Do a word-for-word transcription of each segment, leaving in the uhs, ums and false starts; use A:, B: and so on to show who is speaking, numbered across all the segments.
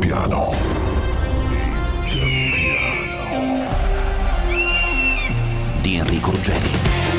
A: piano.
B: Di Enrico Ruggeri.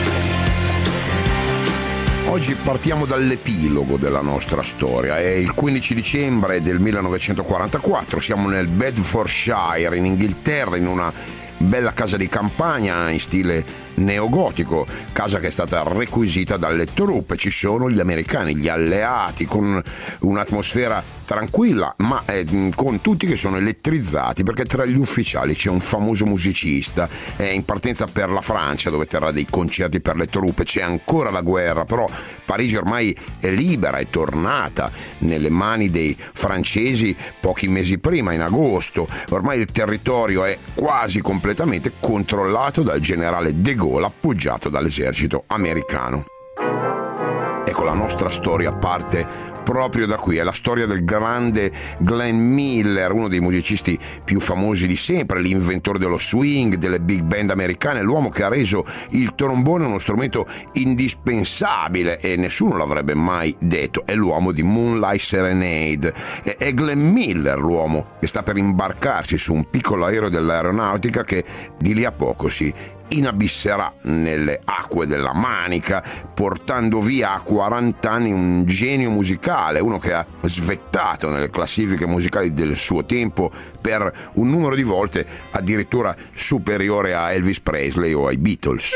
C: Oggi partiamo dall'epilogo della nostra storia. È il quindici dicembre del millenovecentoquarantaquattro, siamo nel Bedfordshire in Inghilterra, in una bella casa di campagna in stile neogotico, casa che è stata requisita dalle truppe. Ci sono gli americani, gli alleati, con un'atmosfera tranquilla, ma eh, con tutti che sono elettrizzati, perché tra gli ufficiali c'è un famoso musicista, è in partenza per la Francia dove terrà dei concerti per le truppe. C'è ancora la guerra, però Parigi ormai è libera, è tornata nelle mani dei francesi pochi mesi prima, in agosto. Ormai il territorio è quasi completamente controllato dal generale De Gaulle, appoggiato dall'esercito americano. Ecco, la nostra storia parte proprio da qui. È la storia del grande Glenn Miller, uno dei musicisti più famosi di sempre, l'inventore dello swing, delle big band americane, l'uomo che ha reso il trombone uno strumento indispensabile, e nessuno l'avrebbe mai detto. È l'uomo di Moonlight Serenade. È Glenn Miller l'uomo che sta per imbarcarsi su un piccolo aereo dell'aeronautica che di lì a poco si inabisserà nelle acque della Manica, portando via a quaranta anni un genio musicale, uno che ha svettato nelle classifiche musicali del suo tempo per un numero di volte addirittura superiore a Elvis Presley o ai Beatles.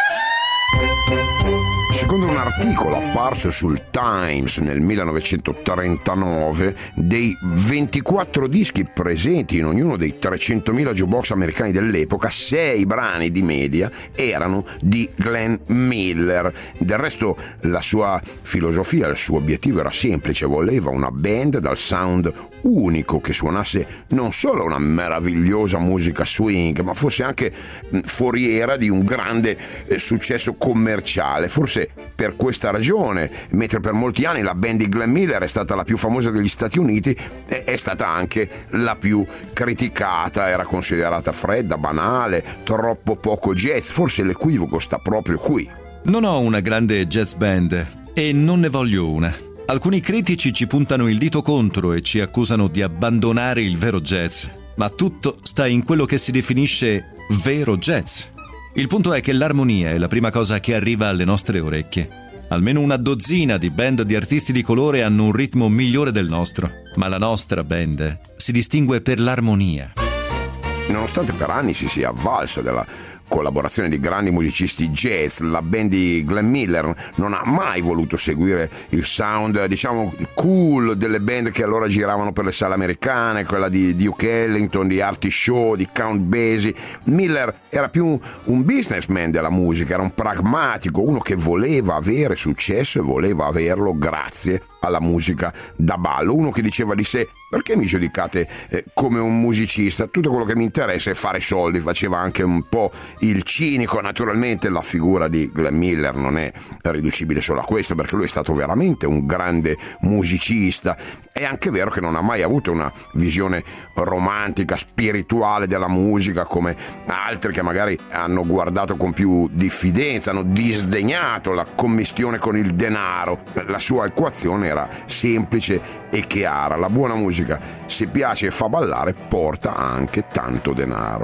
C: Secondo un articolo apparso sul Times nel millenovecentotrentanove, dei ventiquattro dischi presenti in ognuno dei trecentomila jukebox americani dell'epoca, sei brani di media erano di Glenn Miller. Del resto la sua filosofia, il suo obiettivo era semplice: voleva una band dal sound unico che suonasse non solo una meravigliosa musica swing, ma fosse anche foriera di un grande eh, successo commerciale. Forse per questa ragione, mentre per molti anni la band di Glenn Miller è stata la più famosa degli Stati Uniti, è stata anche la più criticata. Era considerata fredda, banale, troppo poco jazz. Forse l'equivoco sta proprio qui.
D: Non ho una grande jazz band e non ne voglio una. Alcuni critici ci puntano il dito contro e ci accusano di abbandonare il vero jazz, ma tutto sta in quello che si definisce vero jazz. Il punto è che l'armonia è la prima cosa che arriva alle nostre orecchie. Almeno una dozzina di band di artisti di colore hanno un ritmo migliore del nostro, ma la nostra band si distingue per l'armonia.
C: Nonostante per anni si sia avvalsa della collaborazione di grandi musicisti jazz, la band di Glenn Miller non ha mai voluto seguire il sound, diciamo, cool delle band che allora giravano per le sale americane, quella di Duke Ellington, di Artie Shaw, di Count Basie. Miller era più un businessman della musica, era un pragmatico, uno che voleva avere successo e voleva averlo grazie alla musica da ballo, uno che diceva di sé: perché mi giudicate eh, come un musicista? Tutto quello che mi interessa è fare soldi. Faceva anche un po' il cinico. Naturalmente la figura di Glenn Miller non è riducibile solo a questo, perché lui è stato veramente un grande musicista. È anche vero che non ha mai avuto una visione romantica, spirituale della musica come altri che magari hanno guardato con più diffidenza, hanno disdegnato la commistione con il denaro. La sua equazione era semplice e chiara: la buona musica, se piace e fa ballare, porta anche tanto denaro.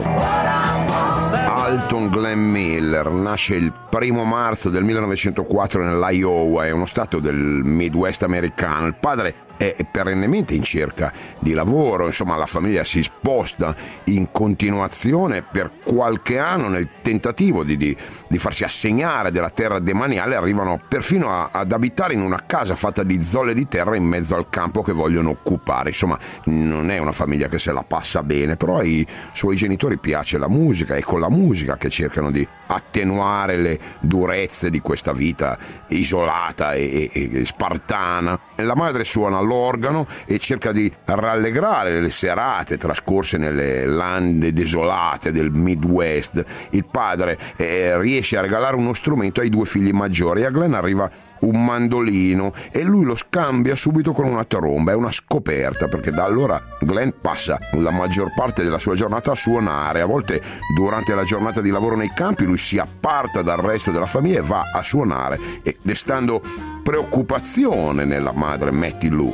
C: Alton Glenn Miller nasce il primo marzo del millenovecentoquattro nell'Iowa, è uno stato del Midwest americano. Il padre è perennemente in cerca di lavoro, insomma la famiglia si sposta in continuazione per qualche anno nel tentativo di, di, di farsi assegnare della terra demaniale. Arrivano perfino a, ad abitare in una casa fatta di zolle di terra in mezzo al campo che vogliono occupare. Insomma, non è una famiglia che se la passa bene, però ai suoi genitori piace la musica, è con la musica che cercano di attenuare le durezze di questa vita isolata e, e, e spartana. La madre suona l'organo e cerca di rallegrare le serate trascorse nelle lande desolate del Midwest. Il padre eh, riesce a regalare uno strumento ai due figli maggiori. A Glenn arriva un mandolino e lui lo scambia subito con una tromba. È una scoperta, perché da allora Glenn passa la maggior parte della sua giornata a suonare. A volte durante la giornata di lavoro nei campi lui si apparta dal resto della famiglia e va a suonare, e destando preoccupazione nella madre Mattie Lou.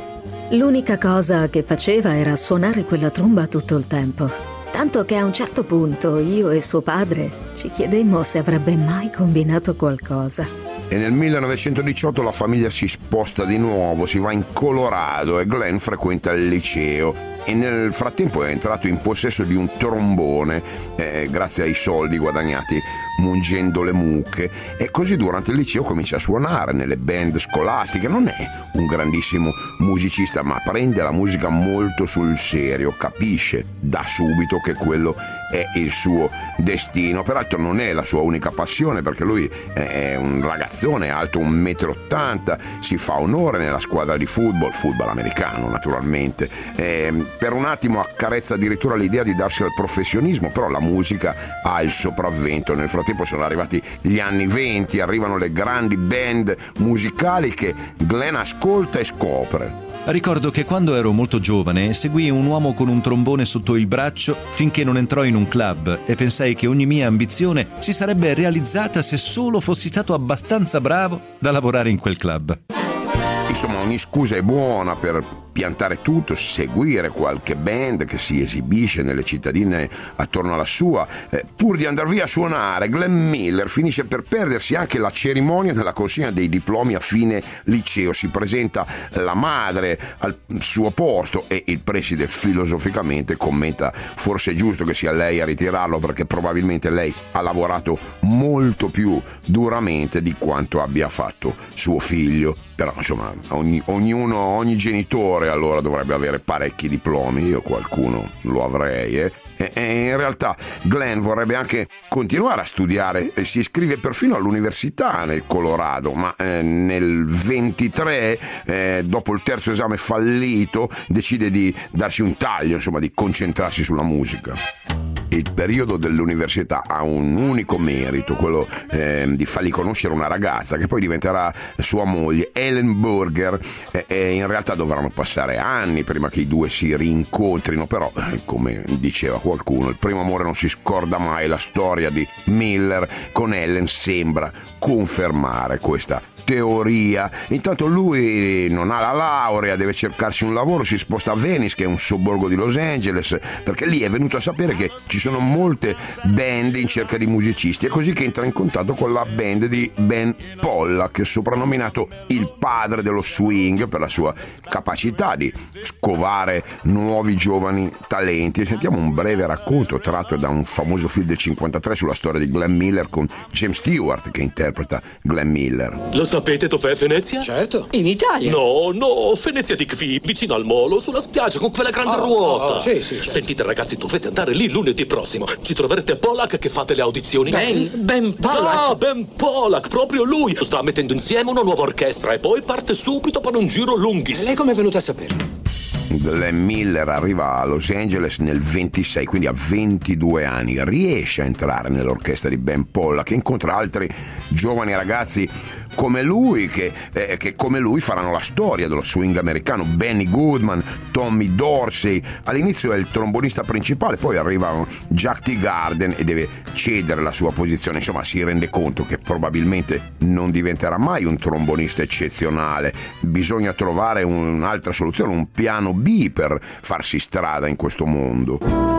A: L'unica cosa che faceva era suonare quella tromba tutto il tempo. Tanto che a un certo punto io e suo padre ci chiedemmo se avrebbe mai combinato qualcosa.
C: E nel millenovecentodiciotto la famiglia si sposta di nuovo, si va in Colorado e Glenn frequenta il liceo. E nel frattempo è entrato in possesso di un trombone eh, grazie ai soldi guadagnati mungendo le mucche, e così durante il liceo comincia a suonare nelle band scolastiche. Non è un grandissimo musicista, ma prende la musica molto sul serio, capisce da subito che quello è il suo destino. Peraltro non è la sua unica passione, perché lui è un ragazzone alto un metro e ottanta, si fa onore nella squadra di football, football americano naturalmente. Eh, per un attimo accarezza addirittura l'idea di darsi al professionismo, però la musica ha il sopravvento. Nel frattempo sono arrivati gli anni venti, arrivano le grandi band musicali che Glenn ascolta e scopre.
D: Ricordo che quando ero molto giovane seguii un uomo con un trombone sotto il braccio finché non entrò in un club, e pensai che ogni mia ambizione si sarebbe realizzata se solo fossi stato abbastanza bravo da lavorare in quel club.
C: Insomma, ogni scusa è buona per piantare tutto, seguire qualche band che si esibisce nelle cittadine attorno alla sua. Eh, pur di andar via a suonare, Glenn Miller finisce per perdersi anche la cerimonia della consegna dei diplomi a fine liceo. Si presenta la madre al suo posto e il preside filosoficamente commenta: forse è giusto che sia lei a ritirarlo, perché probabilmente lei ha lavorato molto più duramente di quanto abbia fatto suo figlio. Però insomma, ogni, ognuno, ogni genitore allora dovrebbe avere parecchi diplomi. Io qualcuno lo avrei, eh? E, e in realtà Glenn vorrebbe anche continuare a studiare, e si iscrive perfino all'università nel Colorado, ma eh, nel ventitré, eh, dopo il terzo esame fallito, decide di darsi un taglio, insomma di concentrarsi sulla musica. Il periodo dell'università ha un unico merito, quello eh, di fargli conoscere una ragazza che poi diventerà sua moglie, Ellen Burger, e eh, in realtà dovranno passare anni prima che i due si rincontrino, però eh, come diceva qualcuno, il primo amore non si scorda mai. La storia di Miller con Ellen sembra confermare questa teoria. Intanto lui non ha la laurea, deve cercarsi un lavoro, si sposta a Venice, che è un sobborgo di Los Angeles, perché lì è venuto a sapere che ci sono molte band in cerca di musicisti. È così che entra in contatto con la band di Ben Pollack, soprannominato il padre dello swing per la sua capacità di scovare nuovi giovani talenti. Sentiamo un breve racconto tratto da un famoso film del cinquantatré sulla storia di Glenn Miller con James Stewart che interpreta Glenn Miller.
E: Lo sapete dov'è Venezia?
F: Certo. In Italia?
E: No, no, Venezia di qui, vicino al molo, sulla spiaggia con quella grande
F: oh,
E: ruota.
F: Oh, sì, sì, certo.
E: Sentite ragazzi, dovete andare lì lunedì prossimo. Ci troverete Pollack che fate le audizioni.
F: Ben, Ben Pollack?
E: Ah, Ben Pollack, proprio lui. Sta mettendo insieme una nuova orchestra e poi parte subito per un giro lunghissimo.
F: E lei come è venuta a sapere?
C: Glenn Miller arriva a Los Angeles nel ventisei, quindi a ventidue anni, riesce a entrare nell'orchestra di Ben Pollack, che incontra altri giovani ragazzi come lui che, eh, che come lui faranno la storia dello swing americano. Benny Goodman, Tommy Dorsey. All'inizio è il trombonista principale, poi arriva Jack Teagarden e deve cedere la sua posizione. Insomma, si rende conto che probabilmente non diventerà mai un trombonista eccezionale. Bisogna trovare un'altra soluzione, un piano B per farsi strada in questo mondo.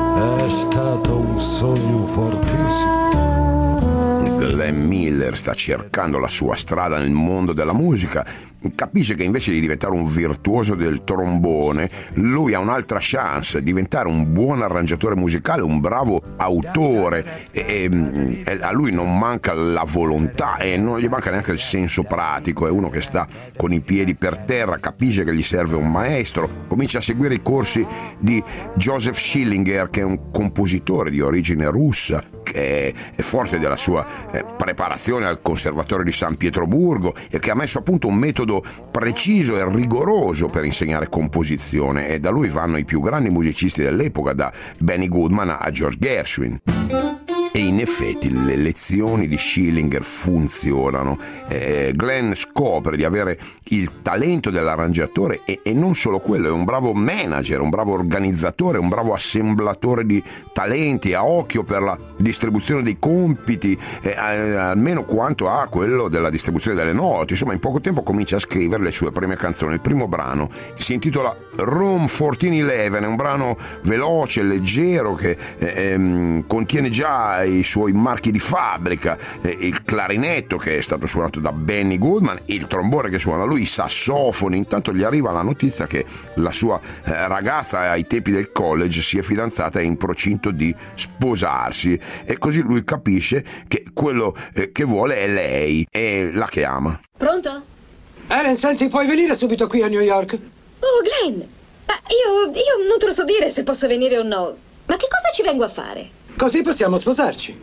G: È stato un sogno fortissimo.
C: Glenn Miller sta cercando la sua strada nel mondo della musica. Capisce che invece di diventare un virtuoso del trombone, lui ha un'altra chance: diventare un buon arrangiatore musicale, un bravo autore. E, e, e a lui non manca la volontà e non gli manca neanche il senso pratico. È uno che sta con i piedi per terra, capisce che gli serve un maestro, comincia a seguire i corsi di Joseph Schillinger, che è un compositore di origine russa, che è forte della sua preparazione al Conservatorio di San Pietroburgo e che ha messo a punto un metodo preciso e rigoroso per insegnare composizione, e da lui vanno i più grandi musicisti dell'epoca, da Benny Goodman a George Gershwin. E in effetti le lezioni di Schillinger funzionano. Eh, Glenn scopre di avere il talento dell'arrangiatore e, e non solo quello, è un bravo manager, un bravo organizzatore, un bravo assemblatore di talenti, a occhio per la distribuzione dei compiti, eh, almeno quanto a quello della distribuzione delle note. Insomma, in poco tempo comincia a scrivere le sue prime canzoni. Il primo brano si intitola Room quattordici undici, è un brano veloce, leggero, che eh, ehm, contiene già i suoi marchi di fabbrica, eh, il clarinetto che è stato suonato da Benny Goodman, il trombone che suona lui, i sassofoni. Intanto gli arriva la notizia che la sua eh, ragazza ai tempi del college si è fidanzata e è in procinto di sposarsi, e così lui capisce che quello eh, che vuole è lei e la chiama.
H: Pronto?
F: Ellen, senti, puoi venire subito qui a New York?
H: Oh, Glenn, ma io, io non te lo so dire se posso venire o no. Ma che cosa ci vengo a fare?
F: Così possiamo sposarci.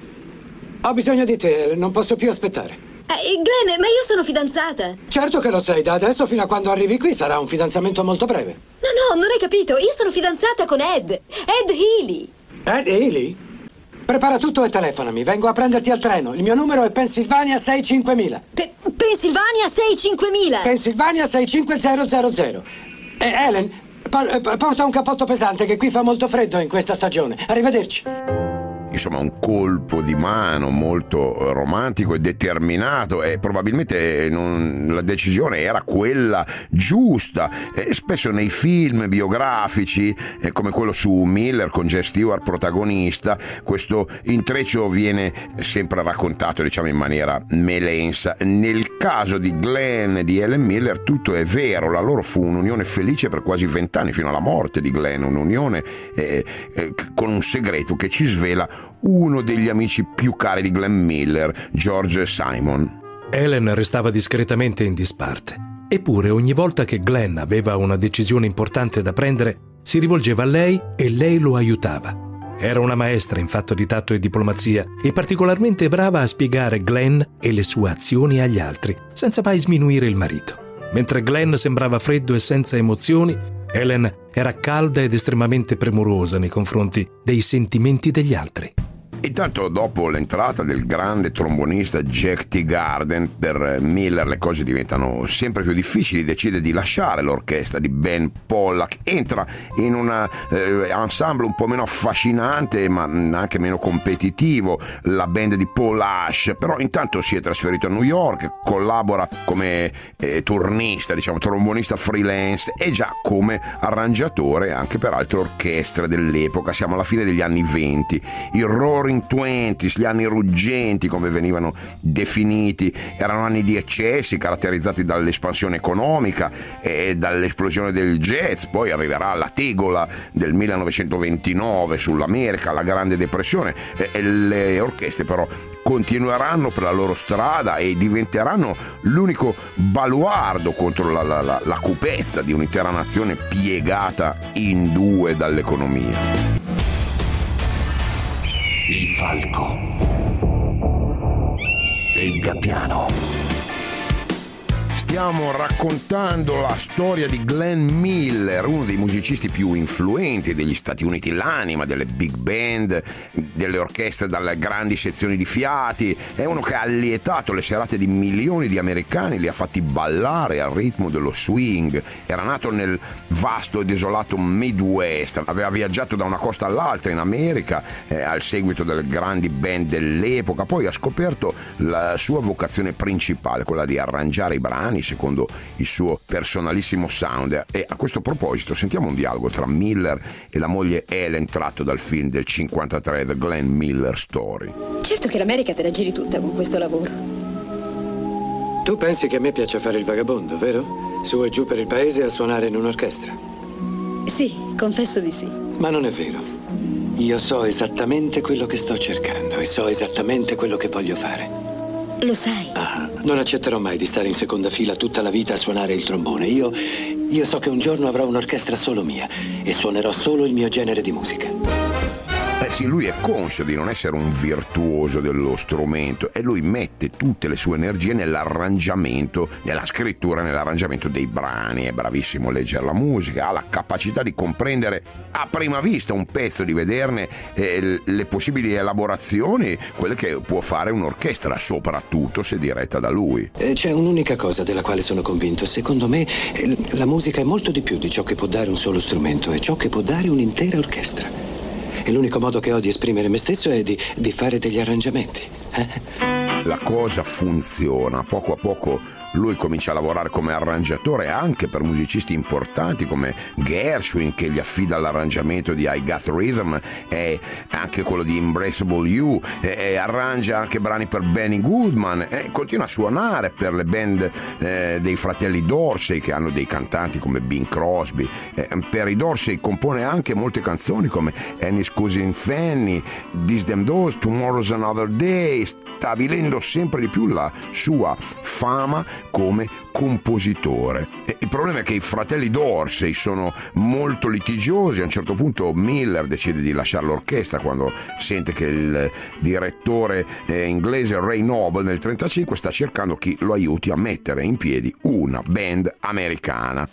F: Ho bisogno di te, non posso più aspettare.
H: Eh, Glenn, ma io sono fidanzata.
F: Certo che lo sei, da adesso fino a quando arrivi qui sarà un fidanzamento molto breve.
H: No, no, non hai capito. Io sono fidanzata con Ed. Ed Healy.
F: Ed Healy? Prepara tutto e telefonami, vengo a prenderti al treno. Il mio numero è Pennsylvania sei cinquemila.
H: Pe- Pennsylvania sei cinquemila.
F: Pennsylvania sei cinque zero zero zero. E Ellen, por- porta un cappotto pesante che qui fa molto freddo in questa stagione. Arrivederci.
C: Insomma, un colpo di mano molto romantico e determinato, e probabilmente non, la decisione era quella giusta. E spesso nei film biografici, eh, come quello su Miller con J. Stewart protagonista, questo intreccio viene sempre raccontato, diciamo, in maniera melensa. Nel caso di Glenn e di Ellen Miller tutto è vero. La loro fu un'unione felice per quasi vent'anni, fino alla morte di Glenn, un'unione eh, eh, con un segreto che ci svela uno degli amici più cari di Glenn Miller, George Simon.
I: Ellen restava discretamente in disparte. Eppure ogni volta che Glenn aveva una decisione importante da prendere, si rivolgeva a lei e lei lo aiutava. Era una maestra in fatto di tatto e diplomazia e particolarmente brava a spiegare Glenn e le sue azioni agli altri, senza mai sminuire il marito. Mentre Glenn sembrava freddo e senza emozioni, Ellen era calda ed estremamente premurosa nei confronti dei sentimenti degli altri.
C: Intanto, dopo l'entrata del grande trombonista Jack Teagarden, per Miller le cose diventano sempre più difficili. Decide di lasciare l'orchestra di Ben Pollack, entra in un eh, ensemble un po' meno affascinante ma anche meno competitivo, la band di Paul Ash. Però intanto si è trasferito a New York, collabora come eh, turnista, diciamo trombonista freelance, e già come arrangiatore anche per altre orchestre dell'epoca. Siamo alla fine degli anni venti, il Roaring Twenties, gli anni ruggenti come venivano definiti, erano anni di eccessi caratterizzati dall'espansione economica e dall'esplosione del jazz. Poi arriverà la tegola del millenovecentoventinove sull'America, la Grande Depressione, e le orchestre però continueranno per la loro strada e diventeranno l'unico baluardo contro la, la, la, la cupezza di un'intera nazione piegata in due dall'economia.
B: Il falco e il gabbiano.
C: Stiamo raccontando la storia di Glenn Miller, uno dei musicisti più influenti degli Stati Uniti, l'anima delle big band, delle orchestre dalle grandi sezioni di fiati. È uno che ha allietato le serate di milioni di americani, li ha fatti ballare al ritmo dello swing. Era nato nel vasto e desolato Midwest, aveva viaggiato da una costa all'altra in America eh, al seguito delle grandi band dell'epoca. Poi ha scoperto la sua vocazione principale, quella di arrangiare i brani secondo il suo personalissimo sound. E a questo proposito sentiamo un dialogo tra Miller e la moglie Ellen tratto dal film del cinquantatré The Glenn Miller Story.
H: Certo che l'America te la giri tutta con questo lavoro.
F: Tu pensi che a me piace fare il vagabondo, vero? Su e giù per il paese a suonare in un'orchestra.
H: Sì, confesso di sì.
F: Ma non è vero. Io so esattamente quello che sto cercando e so esattamente quello che voglio fare.
H: Lo sai.
F: Ah, non accetterò mai di stare in seconda fila tutta la vita a suonare il trombone. Io, io so che un giorno avrò un'orchestra solo mia e suonerò solo il mio genere di musica.
C: Eh sì, lui è conscio di non essere un virtuoso dello strumento e lui mette tutte le sue energie nell'arrangiamento, nella scrittura, nell'arrangiamento dei brani. È bravissimo a leggere la musica, ha la capacità di comprendere a prima vista un pezzo, di vederne eh, le possibili elaborazioni, quelle che può fare un'orchestra, soprattutto se diretta da lui.
J: Eh, c'è un'unica cosa della quale sono convinto. Secondo me eh, la musica è molto di più di ciò che può dare un solo strumento, è ciò che può dare un'intera orchestra. E l'unico modo che ho di esprimere me stesso è di, di fare degli arrangiamenti.
C: La cosa funziona, poco a poco lui comincia a lavorare come arrangiatore anche per musicisti importanti come Gershwin, che gli affida l'arrangiamento di I Got Rhythm e anche quello di Embraceable You, e, e arrangia anche brani per Benny Goodman e continua a suonare per le band eh, dei fratelli Dorsey, che hanno dei cantanti come Bing Crosby. Eh, per i Dorsey compone anche molte canzoni come Annie's Cousin Fanny, This Them Those, Tomorrow's Another Day, stabilendo sempre di più la sua fama come compositore. E il problema è che i fratelli Dorsey sono molto litigiosi. A un certo punto Miller decide di lasciare l'orchestra quando sente che il direttore eh, inglese Ray Noble nel trentacinque sta cercando chi lo aiuti a mettere in piedi una band americana.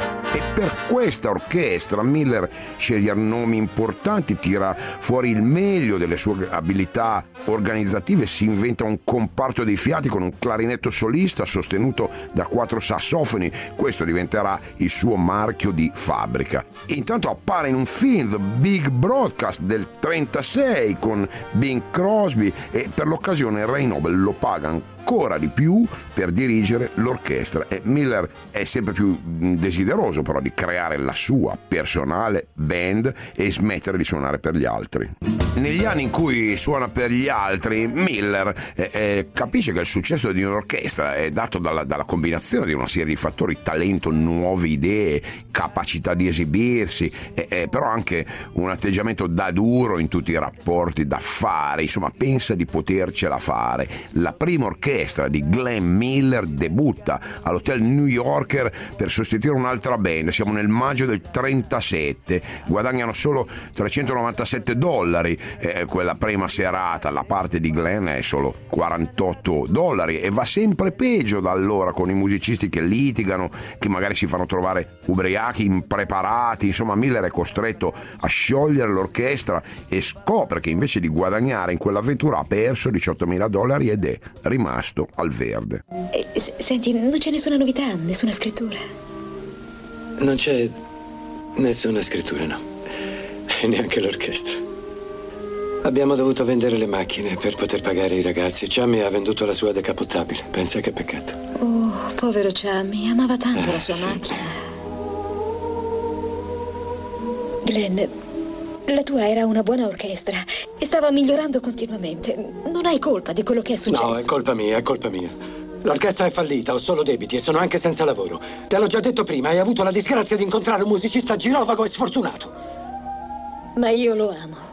C: E per questa orchestra Miller sceglie nomi importanti, tira fuori il meglio delle sue abilità organizzative, si inventa un comparto dei fiati con un clarinetto solista sostenuto da quattro sassofoni. Questo diventerà il suo marchio di fabbrica. Intanto appare in un film, The Big Broadcast, del trentasei con Bing Crosby, e per l'occasione Ray Noble lo paga ancora di più per dirigere l'orchestra, e Miller è sempre più desideroso però di creare la sua personale band e smettere di suonare per gli altri. Negli anni in cui suona per gli altri, Miller eh, eh, capisce che il successo di un'orchestra è dato dalla, dalla combinazione di una serie di fattori: talento, nuove idee, capacità di esibirsi, eh, eh, però anche un atteggiamento da duro in tutti i rapporti d'affari. Insomma, pensa di potercela fare. La prima orchestra di Glenn Miller debutta all'Hotel New Yorker per sostituire un'altra band. Siamo nel maggio del trentasette, guadagnano solo trecentonovantasette dollari eh, quella prima serata. La parte di Glenn è solo quarantotto dollari e va sempre peggio da allora, con i musicisti che litigano, che magari si fanno trovare ubriachi, impreparati. Insomma, Miller è costretto a sciogliere l'orchestra e scopre che invece di guadagnare in quell'avventura ha perso diciottomila dollari ed è rimasto al verde.
H: Eh, s- senti, non c'è nessuna novità, nessuna scrittura?
J: Non c'è nessuna scrittura, no. E neanche l'orchestra. Abbiamo dovuto vendere le macchine per poter pagare i ragazzi. Chummy ha venduto la sua decappottabile. Pensa che peccato.
H: Oh, povero Chummy, amava tanto
J: eh,
H: la sua
J: sì.
H: macchina. Glenn, la tua era una buona orchestra e stava migliorando continuamente. Non hai colpa di quello che è successo.
F: No, è colpa mia, è colpa mia. L'orchestra è fallita, ho solo debiti e sono anche senza lavoro. Te l'ho già detto prima, hai avuto la disgrazia di incontrare un musicista girovago e sfortunato.
H: Ma io lo amo.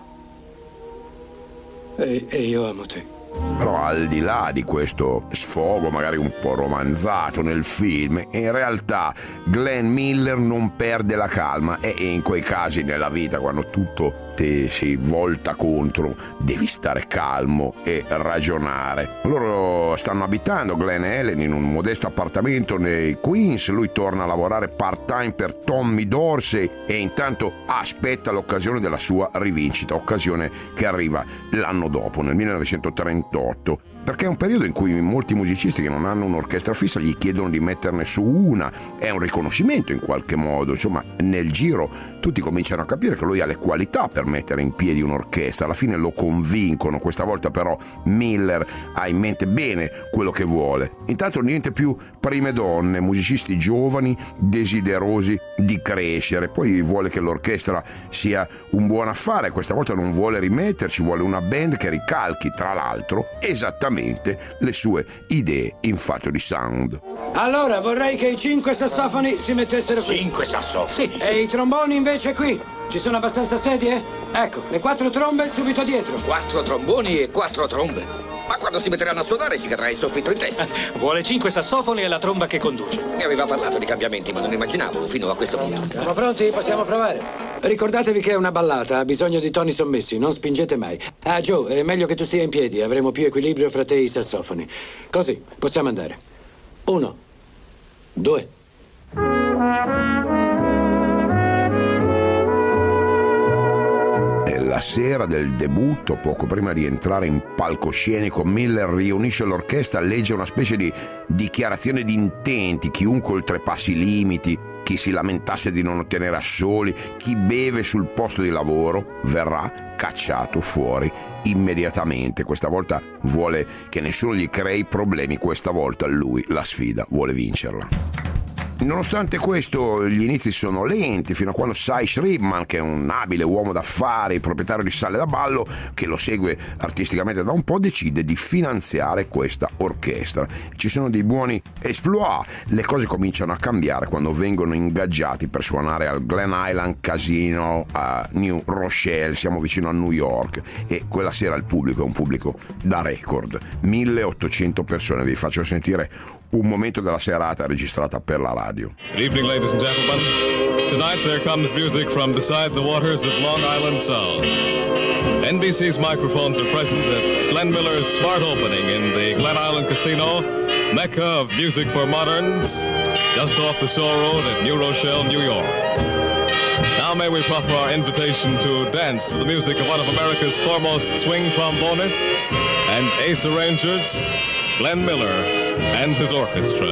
J: E, e io amo te.
C: Però al di là di questo sfogo magari un po' romanzato nel film, in realtà Glenn Miller non perde la calma, e in quei casi nella vita, quando tutto ti si volta contro, devi stare calmo e ragionare. Loro stanno abitando, Glenn e Helen, in un modesto appartamento nei Queens. Lui torna a lavorare part-time per Tommy Dorsey e intanto aspetta l'occasione della sua rivincita, occasione che arriva l'anno dopo, nel millenovecentotrentotto, perché è un periodo in cui molti musicisti che non hanno un'orchestra fissa gli chiedono di metterne su una. È un riconoscimento in qualche modo. Insomma, nel giro tutti cominciano a capire che lui ha le qualità per mettere in piedi un'orchestra. Alla fine lo convincono. Questa volta però Miller ha in mente bene quello che vuole. Intanto niente più prime donne, musicisti giovani desiderosi di crescere. Poi vuole che l'orchestra sia un buon affare. Questa volta non vuole rimetterci, vuole una band che ricalchi, tra l'altro, esattamente le sue idee in fatto di sound.
F: Allora, vorrei che i cinque sassofoni si mettessero qui.
E: Cinque sassofoni? Sì, sì.
F: E i tromboni invece qui. Ci sono abbastanza sedie? Ecco, le quattro trombe subito dietro.
E: Quattro tromboni e quattro trombe.
K: Ma quando si metteranno a suonare ci cadrà il soffitto in testa.
F: Vuole cinque sassofoni e la tromba che conduce.
K: Mi aveva parlato di cambiamenti, ma non immaginavo fino a questo punto.
J: Siamo pronti? Possiamo provare. Ricordatevi che è una ballata, ha bisogno di toni sommessi, non spingete mai. Ah, Joe, è meglio che tu stia in piedi, avremo più equilibrio fra te e i sassofoni. Così, possiamo andare. Uno, due.
C: La sera del debutto, poco prima di entrare in palcoscenico, Miller riunisce l'orchestra, legge una specie di dichiarazione di intenti: chiunque oltrepassi i limiti, chi si lamentasse di non ottenere assoli, chi beve sul posto di lavoro verrà cacciato fuori immediatamente. Questa volta vuole che nessuno gli crei problemi, questa volta lui la sfida vuole vincerla. Nonostante questo, gli inizi sono lenti fino a quando Cy Shribman, che è un abile uomo d'affari, proprietario di sale da ballo, che lo segue artisticamente da un po', decide di finanziare questa orchestra. Ci sono dei buoni exploit, le cose cominciano a cambiare quando vengono ingaggiati per suonare al Glen Island Casino a New Rochelle, siamo vicino a New York, e quella sera il pubblico è un pubblico da record, milleottocento persone. Vi faccio sentire un momento della serata registrata per la radio.
L: Good evening, ladies and gentlemen. Tonight there comes music from beside the waters of Long Island Sound. N B C's microphones are present at Glenn Miller's smart opening in the Glen Island Casino, mecca of music for moderns, just off the Shore Road at New Rochelle, New York. Now may we proffer our invitation to dance to the music of one of America's foremost swing trombonists and ace arrangers, Glenn Miller and his orchestra.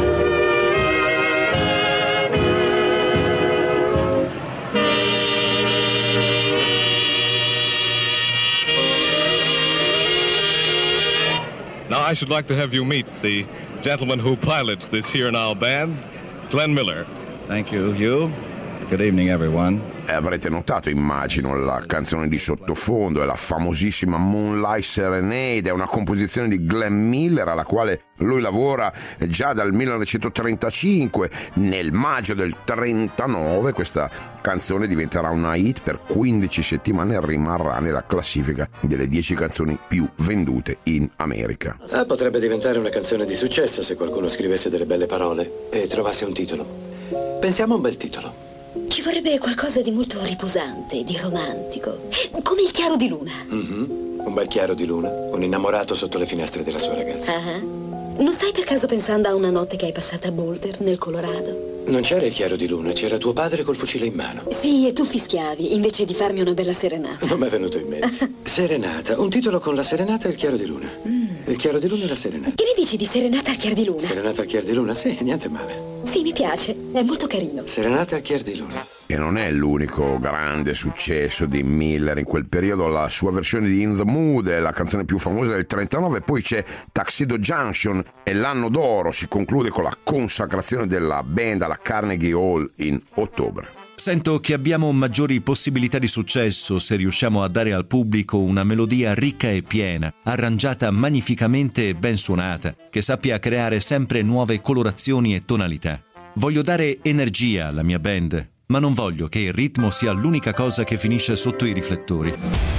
L: Now I should like to have you meet the gentleman who pilots this Here Now band, Glenn Miller.
M: Thank you, Hugh. Good evening, everyone.
C: E avrete notato, immagino, la canzone di sottofondo è la famosissima Moonlight Serenade, è una composizione di Glenn Miller alla quale lui lavora già dal millenovecentotrentacinque. Nel maggio del trentanove questa canzone diventerà una hit, per quindici settimane e rimarrà nella classifica delle dieci canzoni più vendute in America.
J: Ah, potrebbe diventare una canzone di successo se qualcuno scrivesse delle belle parole e trovasse un titolo. Pensiamo a un bel titolo.
H: Ci vorrebbe qualcosa di molto riposante, di romantico, come il chiaro di luna.
J: Mm-hmm. Un bel chiaro di luna, un innamorato sotto le finestre della sua ragazza.
H: Uh-huh. Non stai per caso pensando a una notte che hai passato a Boulder, nel Colorado?
J: Non c'era il chiaro di luna, c'era tuo padre col fucile in mano.
H: Sì, e tu fischiavi, invece di farmi una bella serenata.
J: Non mi è venuto in mente. Serenata, un titolo con la serenata e il chiaro di luna. Mm. Il chiaro di luna e la serenata.
H: Che ne dici di serenata al chiaro di luna?
J: Serenata al chiaro di luna? Sì, niente male.
H: Sì, mi piace, è molto carino.
J: Serenata al chiaro di luna.
C: E non è l'unico grande successo di Miller in quel periodo. La sua versione di In the Mood è la canzone più famosa del trentanove, poi c'è Tuxedo Junction e l'anno d'oro si conclude con la consacrazione della band alla Carnegie Hall in ottobre.
D: Sento che abbiamo maggiori possibilità di successo se riusciamo a dare al pubblico una melodia ricca e piena, arrangiata magnificamente e ben suonata, che sappia creare sempre nuove colorazioni e tonalità. Voglio dare energia alla mia band, ma non voglio che il ritmo sia l'unica cosa che finisce sotto i riflettori.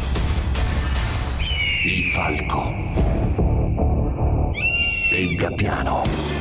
B: Il falco e il gabbiano.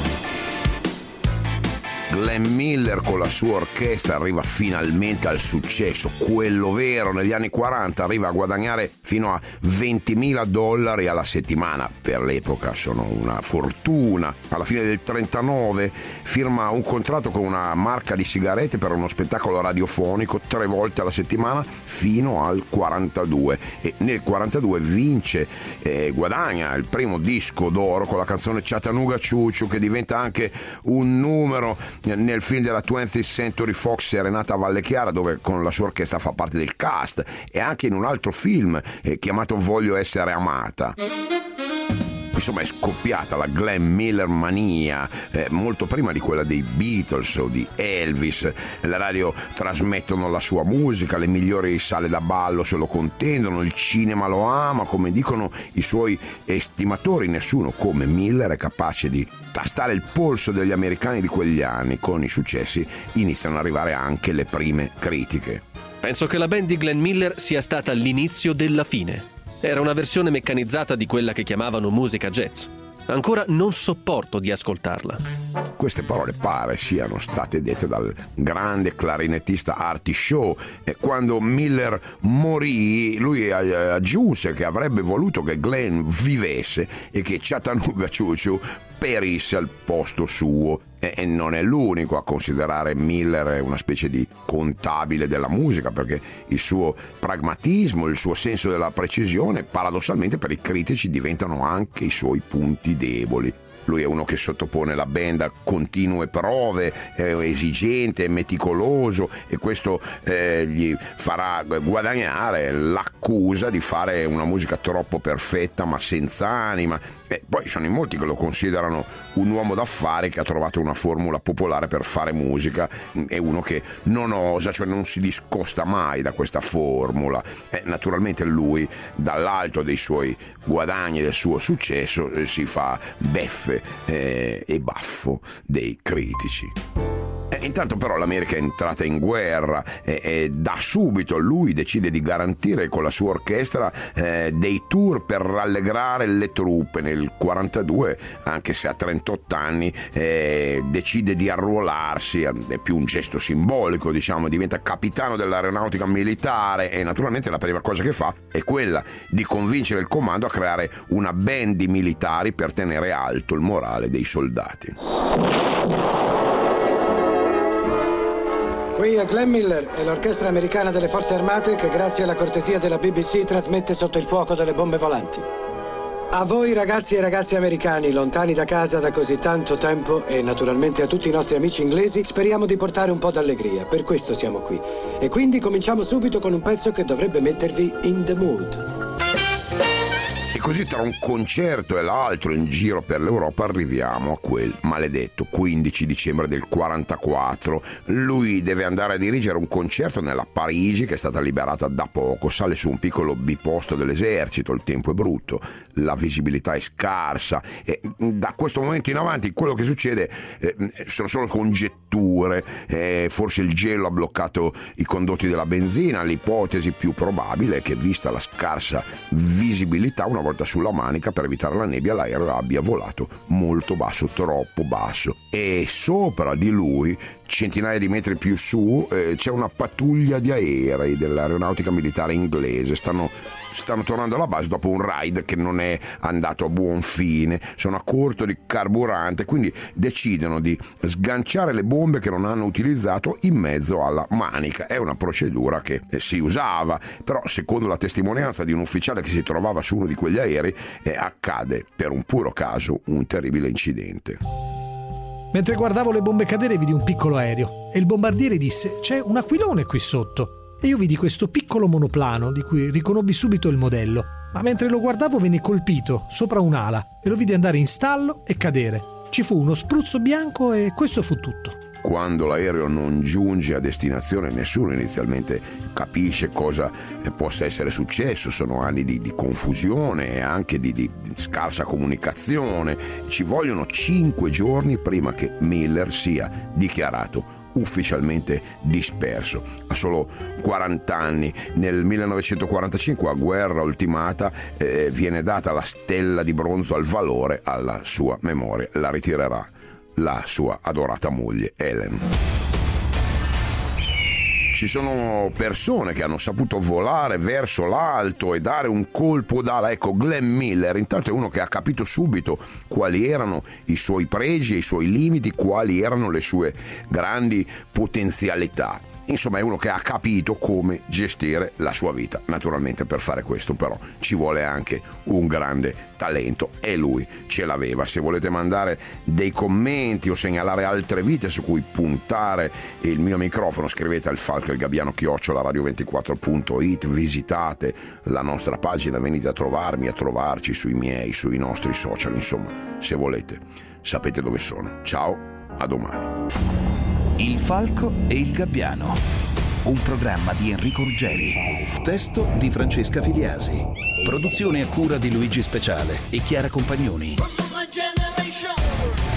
C: Glenn Miller con la sua orchestra arriva finalmente al successo, quello vero. Negli anni quaranta arriva a guadagnare fino a ventimila dollari alla settimana, per l'epoca sono una fortuna. Alla fine del trentanove firma un contratto con una marca di sigarette per uno spettacolo radiofonico tre volte alla settimana fino al quarantadue, e nel quarantadue vince e guadagna il primo disco d'oro con la canzone Chattanooga Choo Choo, che diventa anche un numero nel film della twentieth Century Fox Serenata a Valle Chiara, dove con la sua orchestra fa parte del cast, e anche in un altro film eh, chiamato Voglio essere amata. Insomma, è scoppiata la Glenn Miller mania eh, molto prima di quella dei Beatles o di Elvis. Le radio trasmettono la sua musica, le migliori sale da ballo se lo contendono, il cinema lo ama, come dicono i suoi estimatori. Nessuno come Miller è capace di tastare il polso degli americani di quegli anni. Con i successi iniziano ad arrivare anche le prime critiche.
N: Penso che la band di Glenn Miller sia stata l'inizio della fine. Era una versione meccanizzata di quella che chiamavano musica jazz. Ancora non sopporto di ascoltarla.
C: Queste parole pare siano state dette dal grande clarinettista Artie Shaw, e quando Miller morì lui aggiunse che avrebbe voluto che Glenn vivesse e che Chattanooga Choo Choo perisse al posto suo. E non è l'unico a considerare Miller una specie di contabile della musica, perché il suo pragmatismo, il suo senso della precisione, paradossalmente per i critici diventano anche i suoi punti deboli. Lui è uno che sottopone la band a continue prove, è esigente, è meticoloso, e questo eh, gli farà guadagnare l'accusa di fare una musica troppo perfetta ma senza anima. E poi sono in molti che lo considerano un uomo d'affari che ha trovato una formula popolare per fare musica, è uno che non osa, cioè non si discosta mai da questa formula. E naturalmente lui, dall'alto dei suoi guadagni e del suo successo, eh, si fa beffe Eh, e baffo dei critici. Eh, intanto però l'America è entrata in guerra e, e da subito lui decide di garantire con la sua orchestra eh, dei tour per rallegrare le truppe. Nel quarantadue, anche se ha trentotto anni, eh, decide di arruolarsi, è più un gesto simbolico, diciamo, diventa capitano dell'aeronautica militare, e naturalmente la prima cosa che fa è quella di convincere il comando a creare una band di militari per tenere alto il morale dei soldati.
F: Qui è Glenn Miller e l'orchestra americana delle forze armate che, grazie alla cortesia della B B C, trasmette sotto il fuoco delle bombe volanti. A voi ragazzi e ragazze americani lontani da casa da così tanto tempo, e naturalmente a tutti i nostri amici inglesi, speriamo di portare un po' d'allegria. Per questo siamo qui. E quindi cominciamo subito con un pezzo che dovrebbe mettervi in the mood.
C: E così, tra un concerto e l'altro in giro per l'Europa, arriviamo a quel maledetto quindici dicembre del quarantaquattro. Lui deve andare a dirigere un concerto nella Parigi che è stata liberata da poco. Sale su un piccolo biposto dell'esercito, il tempo è brutto, la visibilità è scarsa, e da questo momento in avanti quello che succede eh, sono solo congetture. Eh, forse il gelo ha bloccato i condotti della benzina. L'ipotesi più probabile è che, vista la scarsa visibilità, una volta sulla Manica, per evitare la nebbia l'aereo abbia volato molto basso, troppo basso, e sopra di lui, centinaia di metri più su, eh, c'è una pattuglia di aerei dell'aeronautica militare inglese. Stanno stanno tornando alla base dopo un raid che non è andato a buon fine, sono a corto di carburante, quindi decidono di sganciare le bombe che non hanno utilizzato in mezzo alla Manica. È una procedura che si usava, però secondo la testimonianza di un ufficiale che si trovava su uno di quegli aerei, eh, accade per un puro caso un terribile incidente.
O: Mentre guardavo le bombe cadere vidi un piccolo aereo e il bombardiere disse: c'è un aquilone qui sotto. E io vidi questo piccolo monoplano di cui riconobbi subito il modello, ma mentre lo guardavo venne colpito sopra un'ala e lo vidi andare in stallo e cadere. Ci fu uno spruzzo bianco e questo fu tutto.
C: Quando l'aereo non giunge a destinazione, nessuno inizialmente capisce cosa possa essere successo. Sono anni di, di confusione e anche di, di scarsa comunicazione. Ci vogliono cinque giorni prima che Miller sia dichiarato ufficialmente disperso. A solo quaranta anni, nel millenovecentoquarantacinque, a guerra ultimata, eh, viene data la stella di bronzo al valore alla sua memoria. La ritirerà la sua adorata moglie Helen. Ci sono persone che hanno saputo volare verso l'alto e dare un colpo d'ala. Ecco, Glenn Miller intanto è uno che ha capito subito quali erano i suoi pregi e i suoi limiti, quali erano le sue grandi potenzialità. Insomma, è uno che ha capito come gestire la sua vita. Naturalmente, per fare questo però ci vuole anche un grande talento, e lui ce l'aveva. Se volete mandare dei commenti o segnalare altre vite su cui puntare il mio microfono, scrivete al falco il gabbiano chiocciola radio ventiquattro punto it, visitate la nostra pagina, venite a trovarmi, a trovarci sui miei, sui nostri social. Insomma, se volete, sapete dove sono. Ciao, a domani.
B: Il Falco e il Gabbiano, un programma di Enrico Ruggeri, testo di Francesca Filiasi, produzione a cura di Luigi Speciale e Chiara Compagnoni.